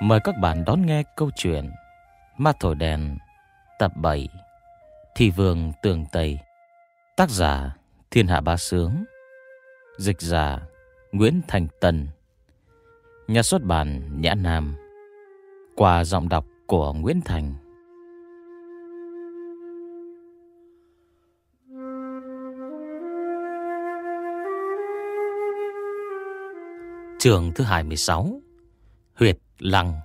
Mời các bạn đón nghe câu chuyện Ma Thổi Đèn tập 7 Thị Vương Tường Tây. Tác giả Thiên Hạ Bá Sướng. Dịch giả Nguyễn Thành Tân. Nhà xuất bản Nhã Nam. Qua giọng đọc của Nguyễn Thành. Chương thứ 26. Huyệt Lăng.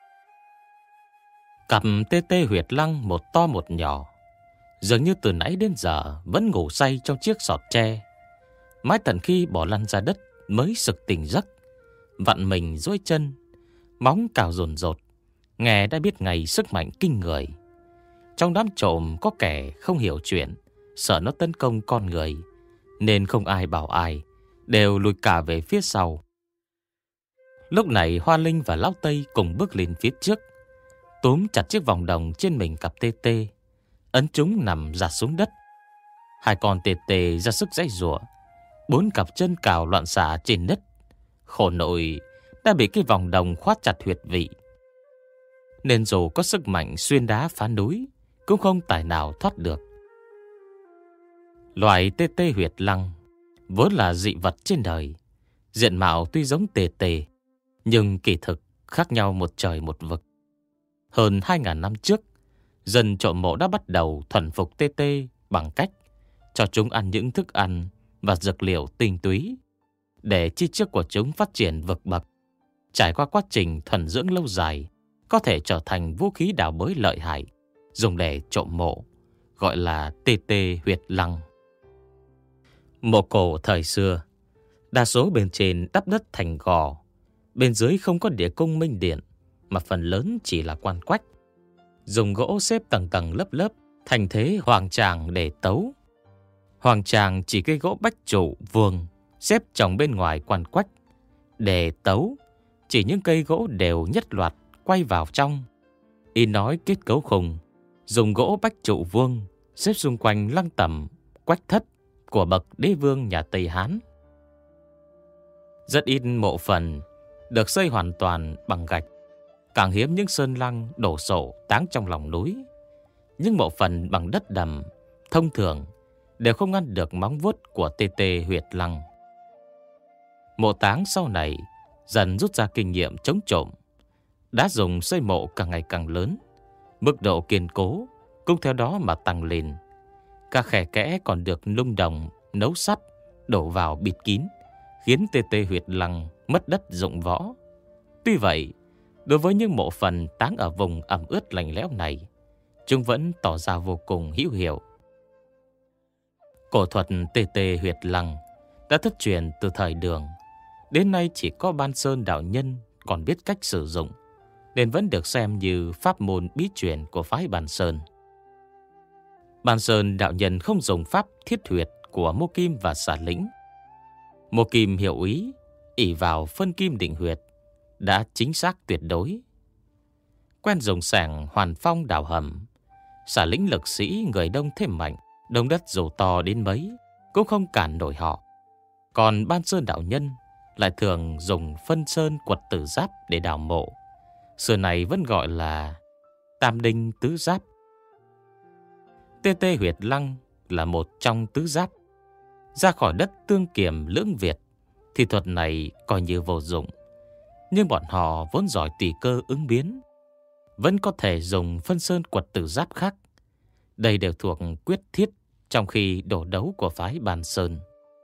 Cặp tê tê huyệt lăng một to một nhỏ, dường như từ nãy đến giờ vẫn ngủ say trong chiếc sọt tre. Mãi tận khi bỏ lăn ra đất mới sực tỉnh giấc, vặn mình duỗi chân, móng cào dồn dột, nghe đã biết ngày sức mạnh kinh người. Trong đám trộm có kẻ không hiểu chuyện, sợ nó tấn công con người, nên không ai bảo ai, đều lùi cả về phía sau. Lúc này Hoa Linh và Lão Tây cùng bước lên phía trước, túm chặt chiếc vòng đồng trên mình cặp tê tê, ấn chúng nằm rạt xuống đất. Hai con tê tê ra sức giãy giụa, bốn cặp chân cào loạn xạ trên đất. Khổ nội đã bị cái vòng đồng khóa chặt huyệt vị, nên dù có sức mạnh xuyên đá phá núi cũng không tài nào thoát được. Loài tê tê huyệt lăng vốn là dị vật trên đời, diện mạo tuy giống tê tê, nhưng kỳ thực khác nhau một trời một vực. Hơn 2.000 năm trước, dân trộm mộ đã bắt đầu thuần phục tê tê bằng cách cho chúng ăn những thức ăn và dược liệu tinh túy, để chi trước của chúng phát triển vượt bậc. Trải qua quá trình thuần dưỡng lâu dài, có thể trở thành vũ khí đào bới lợi hại, dùng để trộm mộ, gọi là tê tê huyệt lăng. Mộ cổ thời xưa, đa số bên trên đắp đất thành gò, bên dưới không có địa cung minh điện, mà phần lớn chỉ là quan quách, dùng gỗ xếp tầng tầng lớp lớp, thành thế hoàng tràng để tấu. Hoàng tràng chỉ cây gỗ bách trụ vuông xếp chồng bên ngoài quan quách. Để tấu chỉ những cây gỗ đều nhất loạt quay vào trong. Y nói kết cấu khung, dùng gỗ bách trụ vuông xếp xung quanh lăng tẩm quách thất của bậc đế vương nhà Tây Hán. Rất ít mộ phần được xây hoàn toàn bằng gạch, càng hiếm những sơn lăng đổ sộ táng trong lòng núi. Những mộ phần bằng đất đầm thông thường đều không ngăn được móng vuốt của tê tê huyệt lăng. Mộ táng sau này dần rút ra kinh nghiệm chống trộm, đã dùng xây mộ càng ngày càng lớn, mức độ kiên cố cũng theo đó mà tăng lên. Các khe kẽ còn được nung đồng, nấu sắt đổ vào bịt kín, khiến tê tê huyệt lăng mất đất dụng võ. Tuy vậy, đối với những mộ phần táng ở vùng ẩm ướt lạnh lẽo này, chúng vẫn tỏ ra vô cùng hữu hiệu. Cổ thuật tê tê huyệt lăng đã thất truyền từ thời Đường, đến nay chỉ có Ban Sơn đạo nhân còn biết cách sử dụng, nên vẫn được xem như pháp môn bí truyền của phái Ban Sơn. Ban Sơn đạo nhân không dùng pháp thiết huyệt của Mô Kim và Xà Lĩnh. Mô Kim hiệu ý, ỷ vào phân kim định huyệt, đã chính xác tuyệt đối. Quen dùng sẻng hoàn phong đào hầm, Xà Lĩnh lực sĩ người đông thêm mạnh, đông đất dù to đến mấy cũng không cản nổi họ. Còn Ban Sơn đạo nhân lại thường dùng phân sơn quật tử giáp để đào mộ, xưa này vẫn gọi là tam đinh tứ giáp. Tê tê huyệt lăng là một trong tứ giáp. Ra khỏi đất Tương Kiềm Lưỡng Việt thì thuật này coi như vô dụng, nhưng bọn họ vốn giỏi tùy cơ ứng biến, vẫn có thể dùng phân sơn quật tử giáp khác. Đây đều thuộc quyết thiết trong khi đổ đấu của phái Ban Sơn.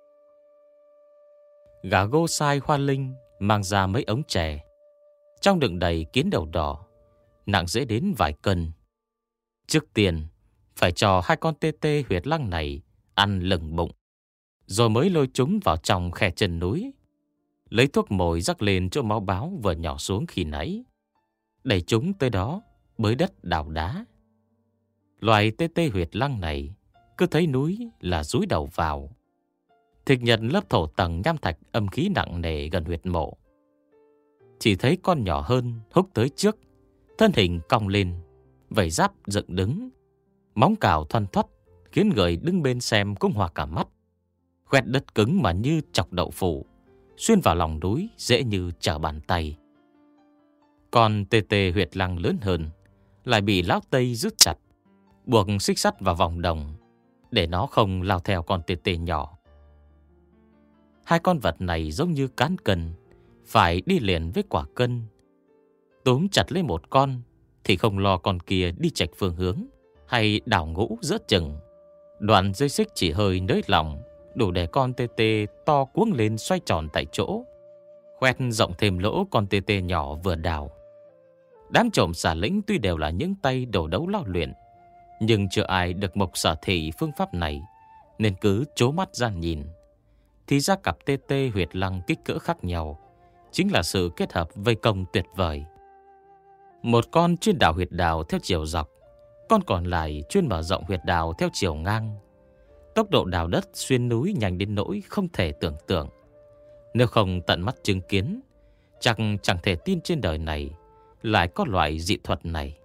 Gà gô sai Hoa Linh mang ra mấy ống chè, trong đựng đầy kiến đầu đỏ, nặng dễ đến vài cân. Trước tiên phải cho hai con tê tê huyệt lăng này ăn lừng bụng, rồi mới lôi chúng vào trong khe chân núi, lấy thuốc mồi rắc lên chỗ máu báo vừa nhỏ xuống khi nãy, đẩy chúng tới đó bới đất đào đá. Loài tê tê huyệt lăng này cứ thấy núi là dúi đầu vào, thực nhận lớp thổ tầng nham thạch âm khí nặng nề gần huyệt mộ. Chỉ thấy con nhỏ hơn húc tới trước, thân hình cong lên, vảy giáp dựng đứng, móng cào thoăn thoắt khiến người đứng bên xem cũng hoa cả mắt. Khoét đất cứng mà như chọc đậu phụ, xuyên vào lòng núi dễ như trở bàn tay. Còn tê tê huyệt lăng lớn hơn lại bị lão Tây rút chặt, buộc xích sắt vào vòng đồng để nó không lao theo con tê tê nhỏ. Hai con vật này giống như cán cân, phải đi liền với quả cân. Túm chặt lấy một con thì không lo con kia đi chệch phương hướng hay đảo ngũ giữa chừng. Đoạn dây xích chỉ hơi nới lỏng, đủ để con tê tê to cuống lên xoay tròn tại chỗ, khoét rộng thêm lỗ con tê tê nhỏ vừa đào. Đám trộm xà lĩnh tuy đều là những tay đồ đấu lao luyện, nhưng chưa ai được Mộc sở thị phương pháp này, nên cứ trố mắt ra nhìn. Thì ra cặp tê tê huyệt lăng kích cỡ khác nhau chính là sự kết hợp vây công tuyệt vời. Một con chuyên đào huyệt đào theo chiều dọc, con còn lại chuyên mở rộng huyệt đào theo chiều ngang. Tốc độ đào đất xuyên núi nhanh đến nỗi không thể tưởng tượng. Nếu không tận mắt chứng kiến, chắc chẳng thể tin trên đời này lại có loại dị thuật này.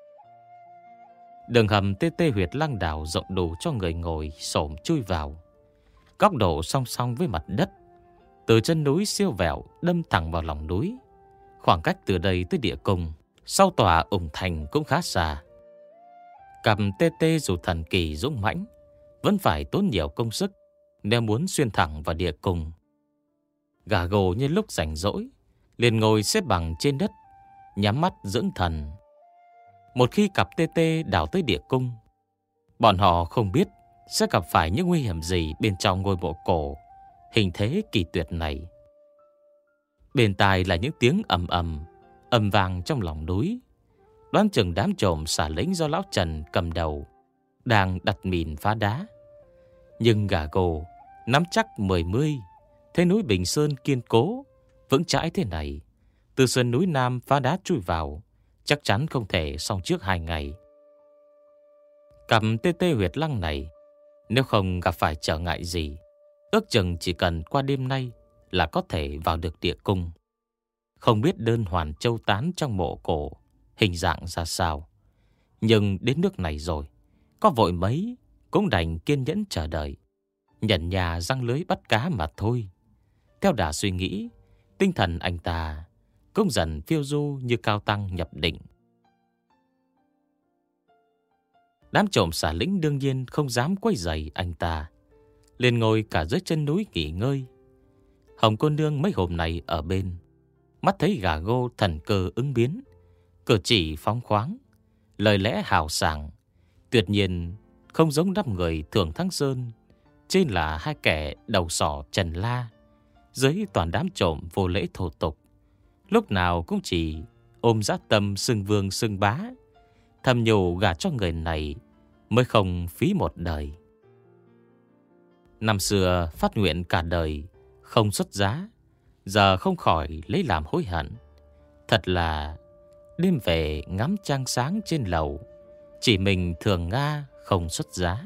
Đường hầm tê tê huyệt lăng đào rộng đủ cho người ngồi xổm chui vào. Góc độ song song với mặt đất, từ chân núi siêu vẹo đâm thẳng vào lòng núi. Khoảng cách từ đây tới địa cung sau tòa ủng thành cũng khá xa. Cặp tê tê dù thần kỳ dũng mãnh, vẫn phải tốn nhiều công sức nếu muốn xuyên thẳng vào địa cung. Gà gồ như lúc rảnh rỗi, liền ngồi xếp bằng trên đất, nhắm mắt dưỡng thần. Một khi cặp tê tê đào tới địa cung, bọn họ không biết sẽ gặp phải những nguy hiểm gì bên trong ngôi mộ cổ hình thế kỳ tuyệt này. Bên tai là những tiếng ầm ầm, ầm vang trong lòng núi. Đoán chừng đám trộm xả lính do lão Trần cầm đầu đang đặt mìn phá đá. Nhưng gà gồ nắm chắc 10 thế núi Bình Sơn kiên cố vững chãi thế này, từ sườn núi Nam phá đá chui vào chắc chắn không thể xong trước 2 ngày. Cặp tê tê huyệt lăng này, nếu không gặp phải trở ngại gì, ước chừng chỉ cần qua đêm nay là có thể vào được địa cung. Không biết đơn hoàn châu tán trong mộ cổ hình dạng ra sao, nhưng đến nước này rồi, có vội mấy cũng đành kiên nhẫn chờ đợi, nhận nhà răng lưới bắt cá mà thôi. Theo đà suy nghĩ, tinh thần anh ta cũng dần phiêu du như cao tăng nhập định. Đám trộm xả lĩnh đương nhiên không dám quấy rầy anh ta, liền ngồi cả dưới chân núi nghỉ ngơi. Hồng cô nương mấy hôm này ở bên, mắt thấy gà gô thần cơ ứng biến, cử chỉ phóng khoáng, lời lẽ hào sảng, tuyệt nhiên không giống đám người thường Thắng Sơn, trên là hai kẻ đầu sỏ Trần La, dưới toàn đám trộm vô lễ thô tục, lúc nào cũng chỉ ôm dã tâm xưng vương xưng bá, thầm nhủ gả cho người này mới không phí một đời. Năm xưa phát nguyện cả đời không xuất giá, giờ không khỏi lấy làm hối hận. Thật là đêm về ngắm trăng sáng trên lầu, chỉ mình Thường Nga không xuất giá.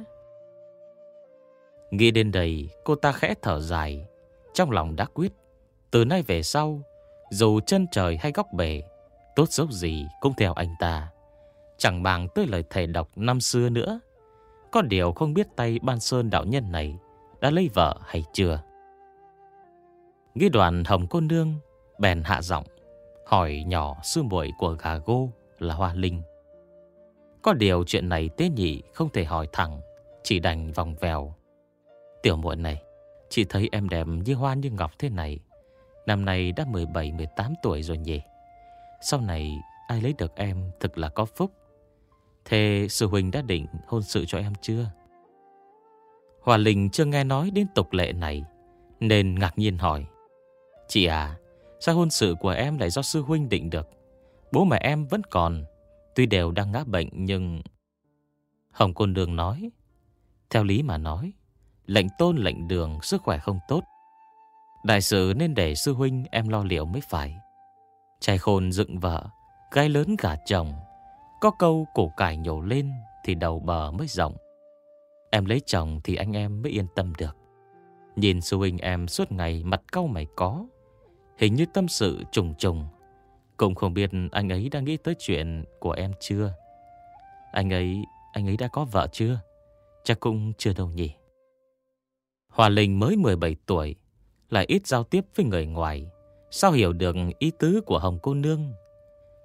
Nghĩ đến đây, cô ta khẽ thở dài, trong lòng đã quyết, từ nay về sau, dù chân trời hay góc bể, tốt xấu gì cũng theo anh ta, chẳng màng tới lời thầy độc năm xưa nữa. Có điều không biết tay Ban Sơn đạo nhân này đã lấy vợ hay chưa. Nghĩ đoạn, Hồng cô nương bèn hạ giọng hỏi nhỏ sư muội của gà gô là Hoa Linh. Có điều chuyện này tế nhị không thể hỏi thẳng, chỉ đành vòng vèo. Tiểu muội này, chị thấy em đẹp như hoa như ngọc thế này, năm nay đã 17-18 tuổi rồi nhỉ. Sau này ai lấy được em thực là có phúc. Thế sư huynh đã định hôn sự cho em chưa? Hoa Linh chưa nghe nói đến tục lệ này, nên ngạc nhiên hỏi. Chị à, sao hôn sự của em lại do sư huynh định được? Bố mẹ em vẫn còn, tuy đều đang ngã bệnh nhưng... Hồng cô nương nói, theo lý mà nói, lệnh tôn lệnh đường sức khỏe không tốt, đại sự nên để sư huynh em lo liệu mới phải. Trai khôn dựng vợ, gái lớn gả chồng, có câu củ cải nhổ lên thì đầu bờ mới rộng. Em lấy chồng thì anh em mới yên tâm được. Nhìn sư huynh em suốt ngày mặt cau mày có, hình như tâm sự trùng trùng. Cũng không biết anh ấy đã nghĩ tới chuyện của em chưa. Anh ấy đã có vợ chưa? Chắc cũng chưa đâu nhỉ. Hoa Linh mới 17 tuổi, lại ít giao tiếp với người ngoài, sao hiểu được ý tứ của Hồng cô nương.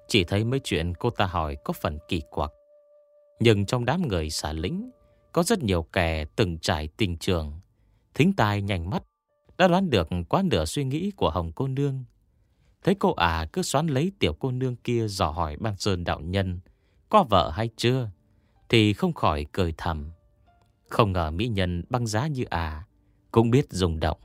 Chỉ thấy mấy chuyện cô ta hỏi có phần kỳ quặc. Nhưng trong đám người xả lính có rất nhiều kẻ từng trải tình trường, thính tai nhanh mắt, đã đoán được quá nửa suy nghĩ của Hồng cô nương. Thấy cô cứ xoắn lấy tiểu cô nương kia dò hỏi Ban Sơn đạo nhân có vợ hay chưa, thì không khỏi cười thầm. Không ngờ mỹ nhân băng giá như cũng biết rung động.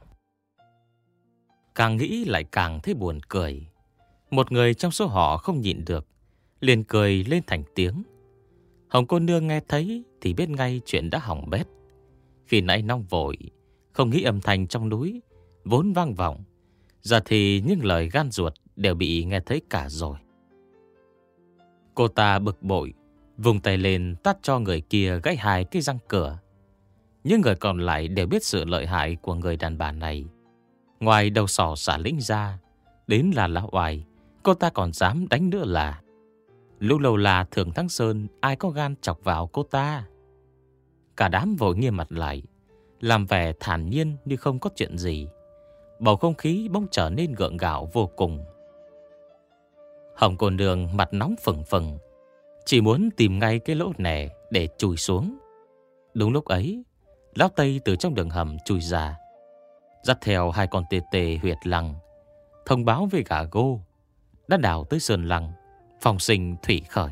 Càng nghĩ lại càng thấy buồn cười. Một người trong số họ không nhịn được, liền cười lên thành tiếng. Hồng cô nương nghe thấy thì biết ngay chuyện đã hỏng bét. Khi nãy nóng vội, không nghĩ âm thanh trong núi vốn vang vọng, giờ thì những lời gan ruột đều bị nghe thấy cả rồi. Cô ta bực bội, vùng tay lên tát cho người kia gãy 2 cái răng cửa. Những người còn lại đều biết sự lợi hại của người đàn bà này. Ngoài đầu sỏ xả lính ra, đến là lão oai, cô ta còn dám đánh nữa là. Lúc lâu là Thường Thắng Sơn, ai có gan chọc vào cô ta. Cả đám vội nghiêm mặt lại, làm vẻ thản nhiên như không có chuyện gì. Bầu không khí bỗng trở nên gượng gạo vô cùng. Hồng cô nương mặt nóng phừng phừng, chỉ muốn tìm ngay cái lỗ nẻ để chui xuống. Đúng lúc ấy, lão Tây từ trong đường hầm chui ra, dắt theo 2 con tê tê huyệt lăng, thông báo với gà gô đã đào tới sơn lăng, phong sinh thủy khởi.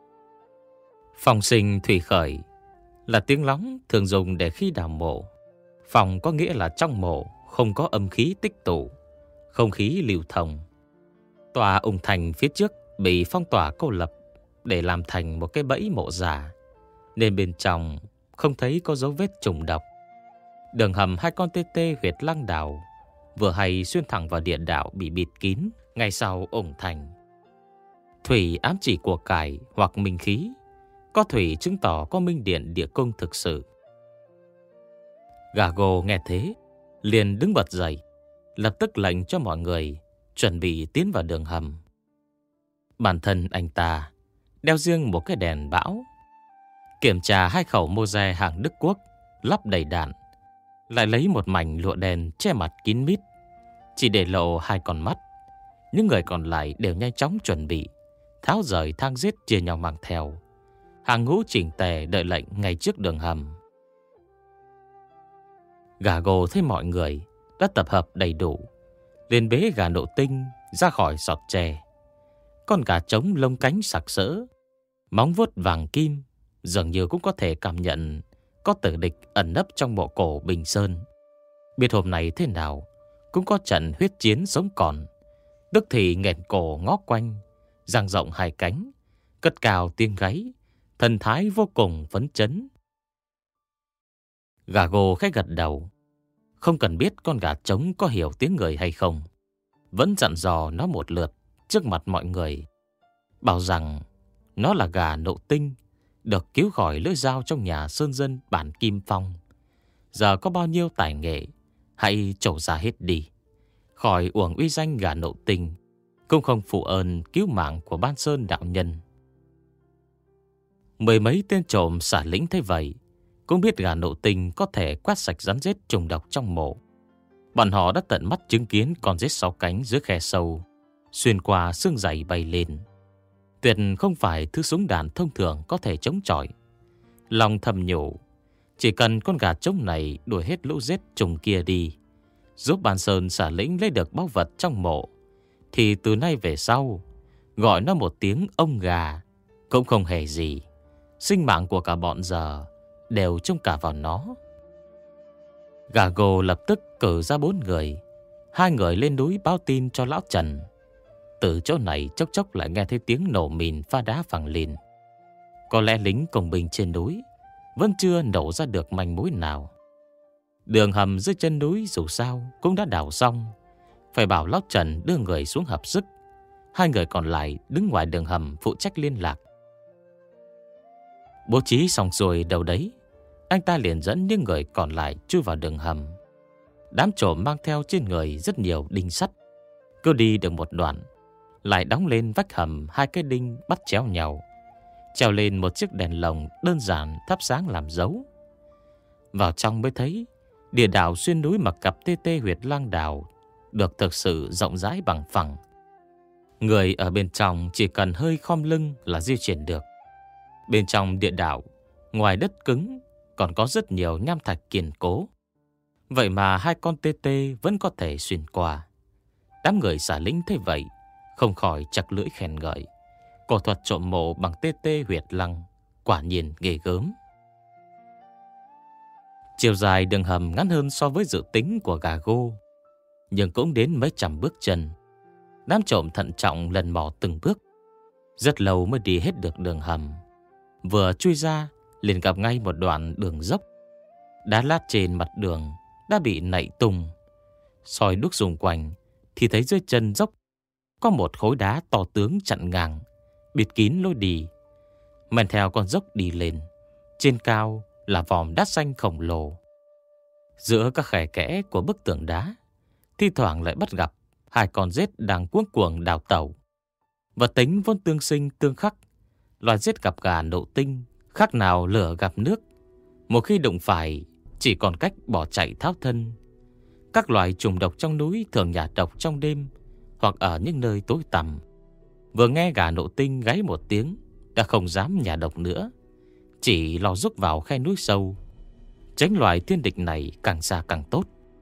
Phong sinh thủy khởi là tiếng lóng thường dùng để khi đào mộ. Phong có nghĩa là trong mộ không có âm khí tích tụ, không khí lưu thông. Tòa ung thành phía trước bị phong tỏa cô lập để làm thành một cái bẫy mộ giả, nên bên trong không thấy có dấu vết trùng độc. Đường hầm 2 con tê tê huyệt lăng đào vừa hay xuyên thẳng vào địa đạo bị bịt kín ngay sau ung thành. Thủy ám chỉ của cải hoặc minh khí, có thủy chứng tỏ có minh điện địa cung thực sự. Gà gô nghe thế liền đứng bật dậy, lập tức lệnh cho mọi người chuẩn bị tiến vào đường hầm. Bản thân anh ta đeo riêng một cái đèn bão, kiểm tra 2 khẩu Moze hàng Đức Quốc lắp đầy đạn, lại lấy một mảnh lụa đen che mặt kín mít, chỉ để lộ 2 con mắt. Những người còn lại đều nhanh chóng chuẩn bị, tháo rời thang giết chia nhau mang theo. Hàng ngũ chỉnh tề đợi lệnh ngay trước đường hầm. Gà gồ thấy mọi người đã tập hợp đầy đủ, liền bế gà nộ tinh ra khỏi sọt tre. Con gà trống lông cánh sặc sỡ, móng vuốt vàng kim, dường như cũng có thể cảm nhận có tử địch ẩn nấp trong mộ cổ Bình Sơn. Biết hôm nay thế nào cũng có trận huyết chiến sống còn. Tức thì nghẹn cổ ngó quanh, dang rộng 2 cánh, cất cao tiếng gáy, thần thái vô cùng phấn chấn. Gà gồ khẽ gật đầu, không cần biết con gà trống có hiểu tiếng người hay không, vẫn dặn dò nó một lượt trước mặt mọi người, bảo rằng nó là gà nộ tinh, được cứu khỏi lưỡi dao trong nhà sơn dân bản Kim Phong. Giờ có bao nhiêu tài nghệ, hãy trổ ra hết đi, khỏi uổng uy danh gà nộ tinh, cũng không phụ ơn cứu mạng của Ban Sơn đạo nhân. 10 mấy tên trộm xả lính thế vậy, cũng biết gà nộ tinh có thể quét sạch rắn rết trùng độc trong mộ. Bọn họ đã tận mắt chứng kiến con rết 6 cánh dưới khe sâu, xuyên qua xương dày bay lên. Tuyệt không phải thứ súng đạn thông thường có thể chống chọi. Lòng thầm nhủ, chỉ cần con gà trống này đuổi hết lũ rết trùng kia đi, giúp Ban Sơn xả lĩnh lấy được báu vật trong mộ, thì từ nay về sau, gọi nó một tiếng ông gà cũng không hề gì. Sinh mạng của cả bọn giờ đều trông cả vào nó. Gà gồ lập tức cử ra 4 người. 2 người lên núi báo tin cho lão Trần. Từ chỗ này chốc chốc lại nghe thấy tiếng nổ mìn pha đá vang lên. Có lẽ lính công binh trên núi vẫn chưa nổ ra được manh mối nào. Đường hầm dưới chân núi dù sao cũng đã đào xong, phải bảo lão Trần đưa người xuống hợp sức. 2 người còn lại đứng ngoài đường hầm phụ trách liên lạc. Bố trí xong rồi đâu đấy, anh ta liền dẫn những người còn lại chui vào đường hầm. Đám trộm mang theo trên người rất nhiều đinh sắt. Cứ đi được một đoạn, lại đóng lên vách hầm 2 cái đinh bắt chéo nhau, treo lên một chiếc đèn lồng đơn giản thắp sáng làm dấu. Vào trong mới thấy địa đạo xuyên núi mà cặp tê tê huyệt lang đào được thực sự rộng rãi bằng phẳng. Người ở bên trong chỉ cần hơi khom lưng là di chuyển được. Bên trong địa đạo, ngoài đất cứng còn có rất nhiều nham thạch kiên cố. Vậy mà hai con tê tê vẫn có thể xuyên qua. Đám người xả lính thấy vậy, không khỏi chặt lưỡi khen ngợi. Cổ thuật trộm mộ bằng tê tê huyệt lăng quả nhiên ghê gớm. Chiều dài đường hầm ngắn hơn so với dự tính của gà gô, nhưng cũng đến mấy trăm bước chân. Đám trộm thận trọng lần mò từng bước, rất lâu mới đi hết được đường hầm. Vừa chui ra liền gặp ngay một đoạn đường dốc. Đá lát trên mặt đường đã bị nảy tung. Soi đúc xung quanh thì thấy dưới chân dốc có một khối đá to tướng chặn ngang, bịt kín lối đi. Men theo con dốc đi lên, trên cao là vòm đá xanh khổng lồ. Giữa các khe kẽ của bức tường đá, thi thoảng lại bắt gặp hai con rết đang cuống cuồng đào tẩu. Vật tính vốn tương sinh tương khắc, loài rết gặp gà nộ tinh khác nào lửa gặp nước. Một khi đụng phải, chỉ còn cách bỏ chạy tháo thân. Các loài trùng độc trong núi thường nhả độc trong đêm hoặc ở những nơi tối tăm. Vừa nghe gà nộ tinh gáy một tiếng đã không dám nhả độc nữa, chỉ lo rúc vào khe núi sâu, tránh loài thiên địch này càng xa càng tốt.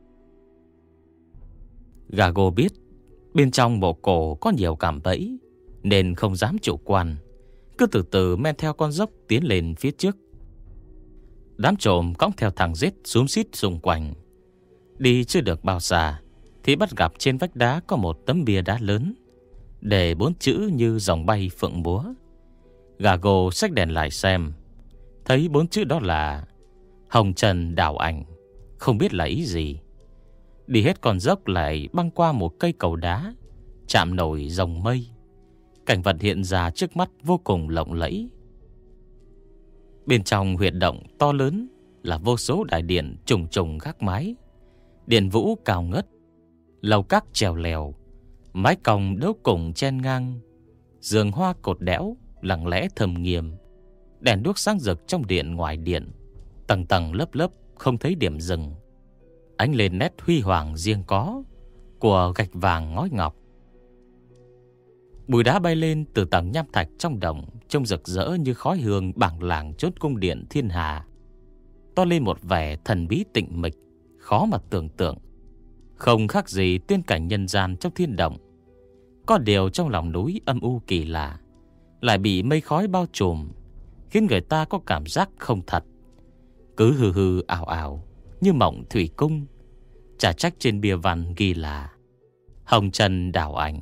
Gà gô biết bên trong mộ cổ có nhiều cạm bẫy nên không dám chủ quan, cứ từ từ men theo con dốc tiến lên phía trước. Đám trộm cõng theo thằng rết xúm xít xung quanh. Đi chưa được bao xa thì bắt gặp trên vách đá có một tấm bia đá lớn, để 4 chữ như dòng bay phượng múa. Gà gô xách đèn lại xem, thấy 4 chữ đó là Hồng Trần Đảo Ảnh, không biết là ý gì. Đi hết con dốc lại băng qua một cây cầu đá, chạm nổi dòng mây. Cảnh vật hiện ra trước mắt vô cùng lộng lẫy. Bên trong huyệt động to lớn là vô số đại điện trùng trùng gác mái, điện vũ cao ngất, lầu các trèo lèo, mái cong đấu cùng chen ngang, giường hoa cột đẽo lặng lẽ thầm nghiêm. Đèn đuốc sáng rực trong điện ngoài điện, tầng tầng lớp lớp không thấy điểm dừng, ánh lên nét huy hoàng riêng có của gạch vàng ngói ngọc. Bụi đá bay lên từ tầng nham thạch trong động, trông rực rỡ như khói hương bảng làng chốt cung điện thiên hà, to lên một vẻ thần bí tịnh mịch, khó mà tưởng tượng. Không khác gì tiên cảnh nhân gian trong thiên động. Có điều trong lòng núi âm u kỳ lạ, lại bị mây khói bao trùm, khiến người ta có cảm giác không thật, cứ hư hư ảo ảo như mộng thủy cung. Chả trách trên bia văn ghi là Hồng Trần Đảo Ảnh.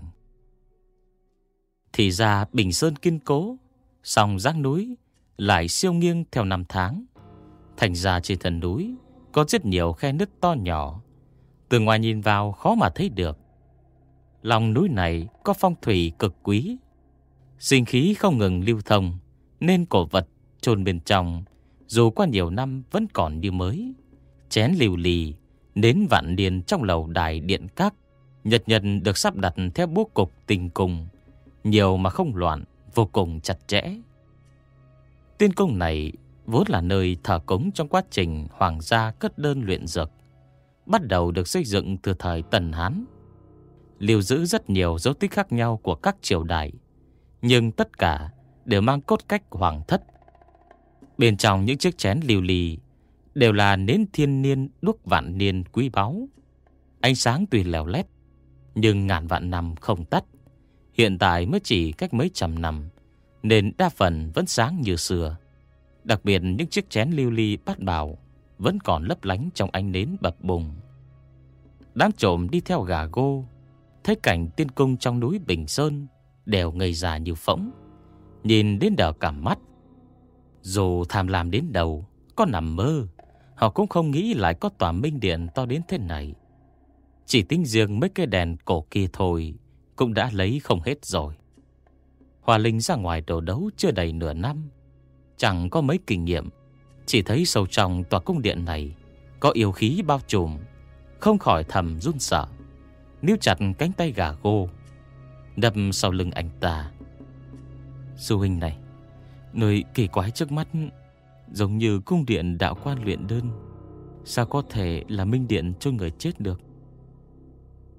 Thì ra Bình Sơn kiên cố, song dãy núi lại siêu nghiêng theo năm tháng. Thành ra trên thân núi có rất nhiều khe nứt to nhỏ, từ ngoài nhìn vào khó mà thấy được. Lòng núi này có phong thủy cực quý, sinh khí không ngừng lưu thông, nên cổ vật chôn bên trong dù qua nhiều năm vẫn còn như mới. Chén liều lì, nến vạn niên trong lầu đài điện các, nhật nhật được sắp đặt theo bố cục tinh cung, nhiều mà không loạn, vô cùng chặt chẽ. Tiên cung này vốn là nơi thờ cúng trong quá trình hoàng gia cất đơn luyện dược, bắt đầu được xây dựng từ thời Tần Hán, lưu giữ rất nhiều dấu tích khác nhau của các triều đại, nhưng tất cả đều mang cốt cách hoàng thất. Bên trong những chiếc chén lưu ly đều là nến thiên niên đuốc vạn niên quý báu. Ánh sáng tuy lèo lét nhưng ngàn vạn năm không tắt. Hiện tại mới chỉ cách mấy trăm năm, nên đa phần vẫn sáng như xưa. Đặc biệt những chiếc chén lưu ly bát bảo vẫn còn lấp lánh trong ánh nến bập bùng. Đám trộm đi theo gà gô, thấy cảnh tiên cung trong núi Bình Sơn đều ngây ra như phỗng, nhìn đến đờ cả mắt. Dù tham lam đến đâu, có nằm mơ, họ cũng không nghĩ lại có tòa minh điện to đến thế này. Chỉ tính riêng mấy cái đèn cổ kia thôi cũng đã lấy không hết rồi. Hoa Linh ra ngoài đồ đấu chưa đầy nửa năm, chẳng có mấy kinh nghiệm, chỉ thấy sâu trong tòa cung điện này có yêu khí bao trùm, không khỏi thầm run sợ, níu chặt cánh tay gà gô, đập sau lưng anh ta. Sư huynh này, nơi kỳ quái trước mắt giống như cung điện đạo quan luyện đơn, sao có thể là minh điện cho người chết được?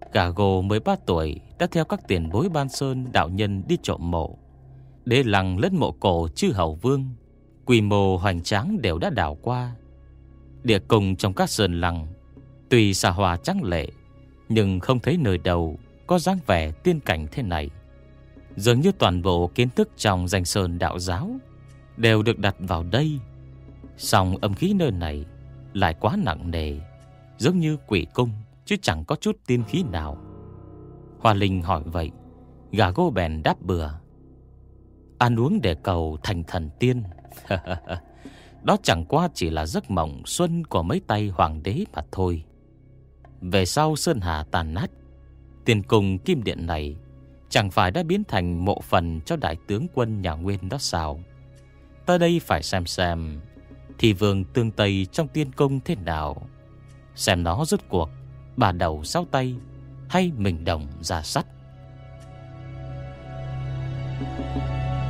Gà Gô 13 tuổi đã theo các tiền bối Ban Sơn đạo nhân đi trộm mộ. Đế lăng lẫn mộ cổ chư hầu vương, quy mô hoành tráng đều đã đào qua. Địa cung trong các sơn lăng tuy xa hoa trắng lệ, nhưng không thấy nơi đâu có dáng vẻ tiên cảnh thế này. Dường như toàn bộ kiến thức trong danh sơn đạo giáo đều được đặt vào đây. Song âm khí nơi này lại quá nặng nề, giống như quỷ cung, chứ chẳng có chút tiên khí nào. Hoa Linh hỏi vậy, Gà Gô bèn đáp bừa: ăn uống để cầu thành thần tiên. Đó chẳng qua chỉ là giấc mộng xuân của mấy tay hoàng đế mà thôi. Về sau sơn hà tàn nát, tiền cung kim điện này chẳng phải đã biến thành mộ phần cho đại tướng quân nhà Nguyên đó sao? Tới đây phải xem thì vương tương Tây trong tiên cung thế nào, xem nó rốt cuộc bà đầu 6 tay hay mình đồng ra sắt.